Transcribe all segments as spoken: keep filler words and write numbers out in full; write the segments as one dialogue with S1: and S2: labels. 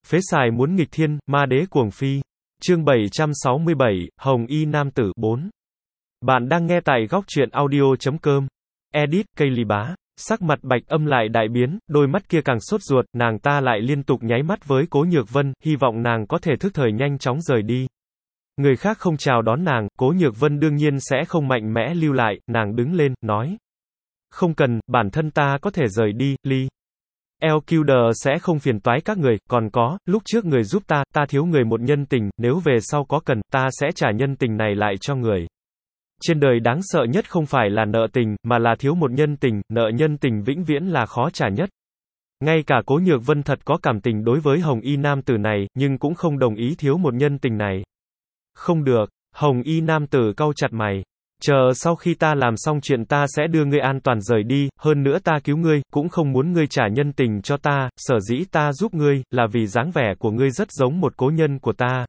S1: Phế xài muốn nghịch thiên, ma đế cuồng phi. Chương bảy trăm sáu mươi bảy, Hồng Y Nam Tử bốn. Bạn đang nghe tại góc truyện audio chấm com. Edit, cây lì bá. Sắc mặt Bạch Âm lại đại biến, đôi mắt kia càng sốt ruột, nàng ta lại liên tục nháy mắt với Cố Nhược Vân, hy vọng nàng có thể thức thời nhanh chóng rời đi. Người khác không chào đón nàng, Cố Nhược Vân đương nhiên sẽ không mạnh mẽ lưu lại, nàng đứng lên, nói. Không cần, bản thân ta có thể rời đi, Ly. Elquidor sẽ không phiền toái các người, còn có, lúc trước người giúp ta, ta thiếu người một nhân tình, nếu về sau có cần, ta sẽ trả nhân tình này lại cho người. Trên đời đáng sợ nhất không phải là nợ tình, mà là thiếu một nhân tình, nợ nhân tình vĩnh viễn là khó trả nhất. Ngay cả Cố Nhược Vân thật có cảm tình đối với Hồng Y Nam Tử này, nhưng cũng không đồng ý thiếu một nhân tình này. Không được, Hồng Y Nam Tử cau chặt mày. Chờ sau khi ta làm xong chuyện ta sẽ đưa ngươi an toàn rời đi, hơn nữa ta cứu ngươi, cũng không muốn ngươi trả nhân tình cho ta, sở dĩ ta giúp ngươi, là vì dáng vẻ của ngươi rất giống một cố nhân của ta.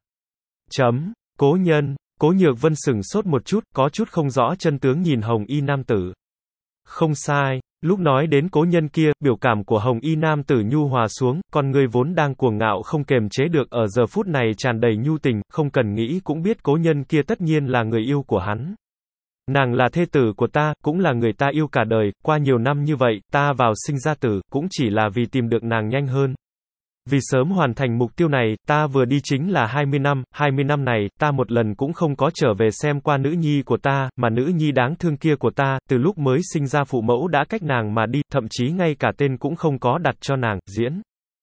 S1: Chấm, cố nhân, Cố Nhược Vân sửng sốt một chút, có chút không rõ chân tướng nhìn Hồng Y Nam Tử. Không sai, lúc nói đến cố nhân kia, biểu cảm của Hồng Y Nam Tử nhu hòa xuống, con ngươi vốn đang cuồng ngạo không kềm chế được ở giờ phút này tràn đầy nhu tình, không cần nghĩ cũng biết cố nhân kia tất nhiên là người yêu của hắn. Nàng là thê tử của ta, cũng là người ta yêu cả đời, qua nhiều năm như vậy, ta vào sinh ra tử, cũng chỉ là vì tìm được nàng nhanh hơn. Vì sớm hoàn thành mục tiêu này, ta vừa đi chính là hai mươi năm, hai mươi năm này, ta một lần cũng không có trở về xem qua nữ nhi của ta, mà nữ nhi đáng thương kia của ta, từ lúc mới sinh ra phụ mẫu đã cách nàng mà đi, thậm chí ngay cả tên cũng không có đặt cho nàng, diễn.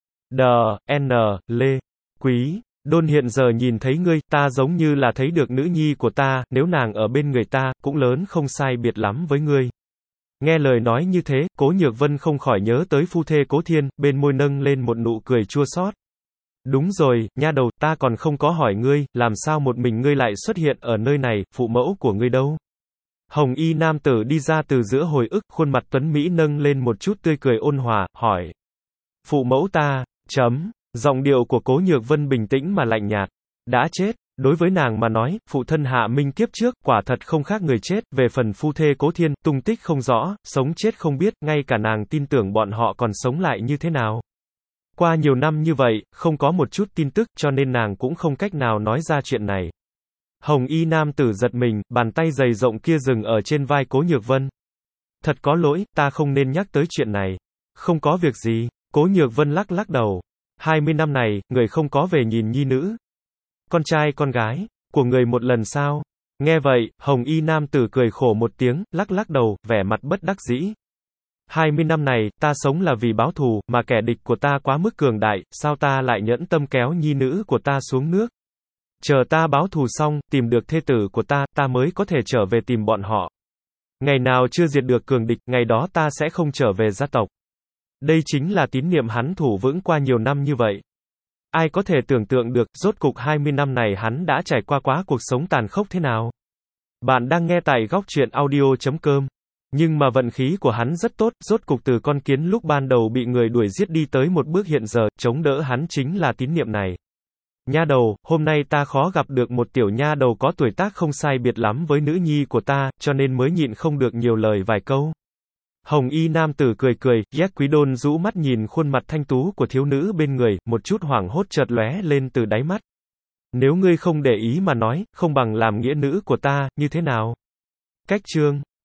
S1: Đờ, N, Lê, Quý. Đôn hiện giờ nhìn thấy ngươi, ta giống như là thấy được nữ nhi của ta, nếu nàng ở bên người ta, cũng lớn không sai biệt lắm với ngươi. Nghe lời nói như thế, Cố Nhược Vân không khỏi nhớ tới phu thê Cố Thiên, bên môi nâng lên một nụ cười chua xót. Đúng rồi, nha đầu, ta còn không có hỏi ngươi, làm sao một mình ngươi lại xuất hiện ở nơi này, phụ mẫu của ngươi đâu? Hồng Y Nam Tử đi ra từ giữa hồi ức, khuôn mặt tuấn Mỹ nâng lên một chút tươi cười ôn hòa, hỏi. Phụ mẫu ta, chấm. Giọng điệu của Cố Nhược Vân bình tĩnh mà lạnh nhạt. Đã chết. Đối với nàng mà nói, phụ thân Hạ Minh kiếp trước, quả thật không khác người chết, về phần phu thê Cố Thiên, tung tích không rõ, sống chết không biết, ngay cả nàng tin tưởng bọn họ còn sống lại như thế nào. Qua nhiều năm như vậy, không có một chút tin tức, cho nên nàng cũng không cách nào nói ra chuyện này. Hồng Y Nam Tử giật mình, bàn tay dày rộng kia dừng ở trên vai Cố Nhược Vân. Thật có lỗi, ta không nên nhắc tới chuyện này. Không có việc gì, Cố Nhược Vân lắc lắc đầu. hai mươi năm này, người không có về nhìn nhi nữ. Con trai con gái, của người một lần sao? Nghe vậy, Hồng Y Nam Tử cười khổ một tiếng, lắc lắc đầu, vẻ mặt bất đắc dĩ. hai mươi năm này, ta sống là vì báo thù, mà kẻ địch của ta quá mức cường đại, sao ta lại nhẫn tâm kéo nhi nữ của ta xuống nước? Chờ ta báo thù xong, tìm được thê tử của ta, ta mới có thể trở về tìm bọn họ. Ngày nào chưa diệt được cường địch, ngày đó ta sẽ không trở về gia tộc. Đây chính là tín niệm hắn thủ vững qua nhiều năm như vậy. Ai có thể tưởng tượng được, rốt cục hai mươi năm này hắn đã trải qua quá cuộc sống tàn khốc thế nào. Bạn đang nghe tại góc truyện audio chấm com. Nhưng mà vận khí của hắn rất tốt, rốt cục từ con kiến lúc ban đầu bị người đuổi giết đi tới một bước hiện giờ, chống đỡ hắn chính là tín niệm này. Nha đầu, hôm nay ta khó gặp được một tiểu nha đầu có tuổi tác không sai biệt lắm với nữ nhi của ta, cho nên mới nhịn không được nhiều lời vài câu. Hồng Y Nam Tử cười cười, Yak Quý Đôn rũ mắt nhìn khuôn mặt thanh tú của thiếu nữ bên người, một chút hoảng hốt chợt lóe lên từ đáy mắt. Nếu ngươi không để ý mà nói, không bằng làm nghĩa nữ của ta, như thế nào? Cách chương,